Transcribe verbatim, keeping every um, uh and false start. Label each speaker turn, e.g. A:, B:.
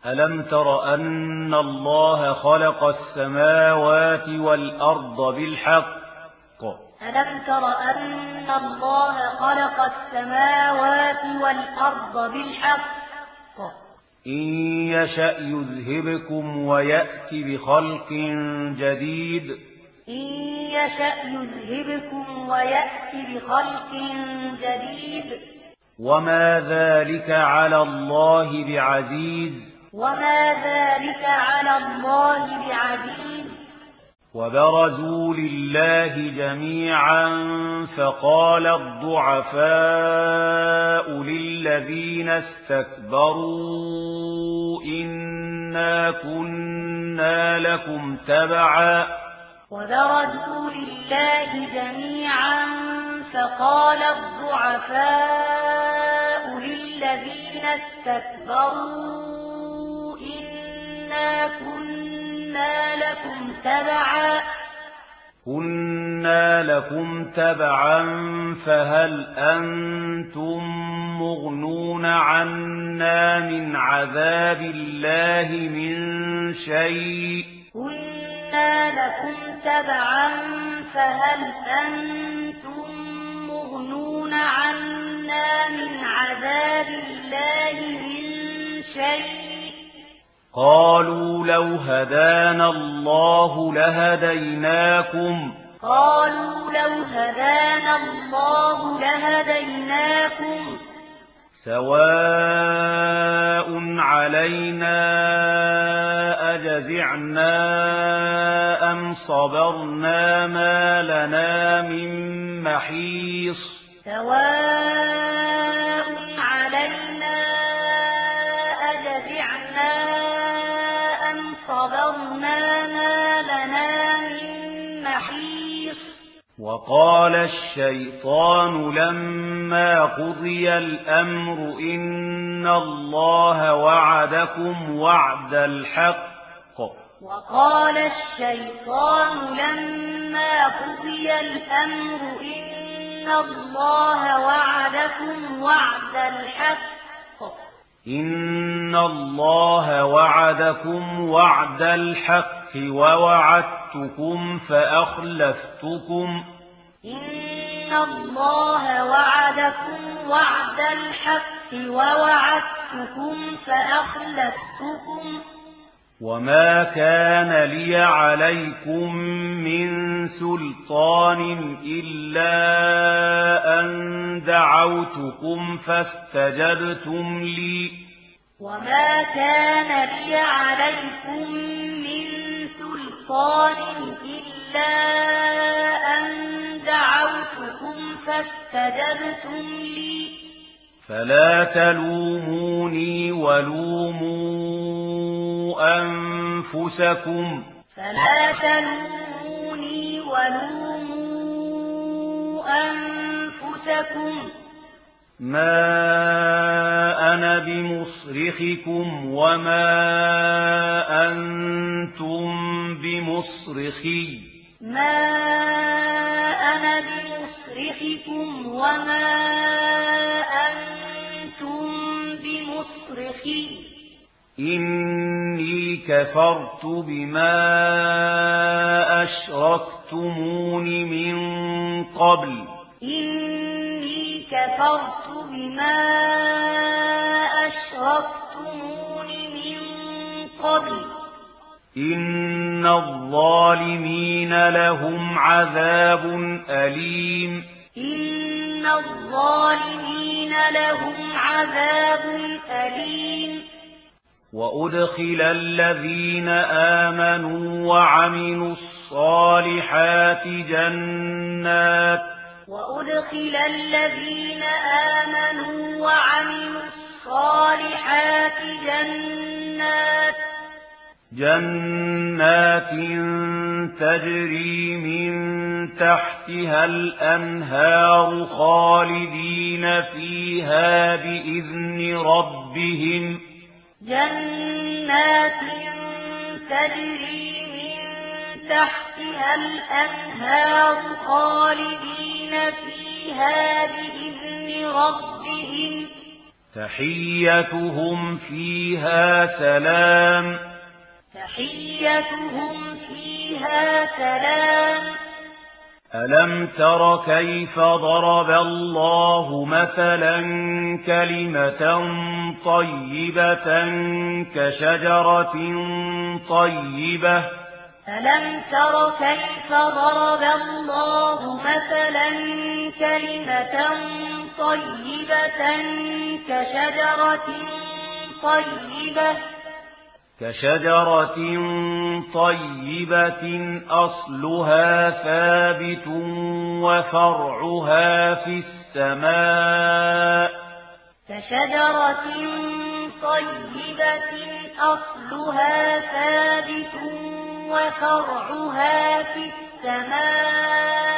A: ألم تر أن الله خلق السماوات والأرض بالحق
B: ألم تر أن الله خلق السماوات والأرض بالحق
A: إن يشأ يذهبكم ويأتي بخلق جديد
B: إن يشأ يذهبكم ويأتي بخلق جديد
A: وما ذلك على الله بعزيز
B: وما ذلك على الله بعزيز
A: وبرزوا لله جميعا فقال الضعفاء للذين استكبروا إنا كنا لكم تبعا
B: وبرزوا لله جميعا فقال الضعفاء للذين استكبروا إنا كنا لكم تبعا
A: كنا لكم تبعا فهل أنتم مغنون عنا من عذاب الله من شيء
B: كنا لكم تبعا فهل أنتم مغنون عنا من عذاب الله من شيء
A: قالوا لو هدانا الله لهديناكم
B: قالوا لو هدانا الله لهديناكم
A: سواء علينا أجزعنا أم صبرنا ما لنا من محيص
B: سواء علينا أجزعنا أم صبرنا ما لنا من محيص
A: وقال الشيطان لما قضي الأمر إن الله وعدكم وعد الحق
B: وقال الشيطان لما قضي الأمر إن الله وعدكم وعد الحق
A: إن الله وعدكم وعد الحق ووعدتكم فأخلفتكم
B: إن الله وعدكم وعد الحق ووعدتكم فأخلفتكم
A: وما كان لي عليكم من سلطان إلا أن دعوتكم فاستجبتم لي
B: وما كان لي عليكم من سلطان إلا أن دعوتكم فاستجبتم لي
A: فلا تلوموني ولوموا أنفسكم
B: فلا تلوموني ولوموا أنفسكم
A: ما أنا بمصرخكم وما أنتم بمصرخي
B: ما أنا بمصرخكم وما أنتم بمصرخي
A: إني كفرت بما أشركتمون من قبل
B: إني كفرت بما أشركتمون من قبل
A: إن الظالمين لهم عذاب أليم
B: إن الظالمين لهم عذاب أليم
A: وأدخل الذين آمنوا وعملوا الصالحات جنات
B: وأدخل الذين آمنوا وعملوا الصالحات جنات
A: جنات تجري من تحتها الأنهار خالدين فيها بإذن ربهم
B: جنات تجري من تحتها الأنهار خالدين فيها بإذن ربهم
A: تحيتهم فيها سلام
B: تحيتهم فيها سلام
A: ألم تر كيف ضرب الله مثلا كلمة طيبة كشجرة طيبة
B: ألم تر كيف ضرب الله مثلا كلمة طيبة كشجرة طيبة
A: كشجرة طيبة أصلها ثابت وفرعها في السماء
B: كشجرة طيبة أصلها ثابت وفرعها في السماء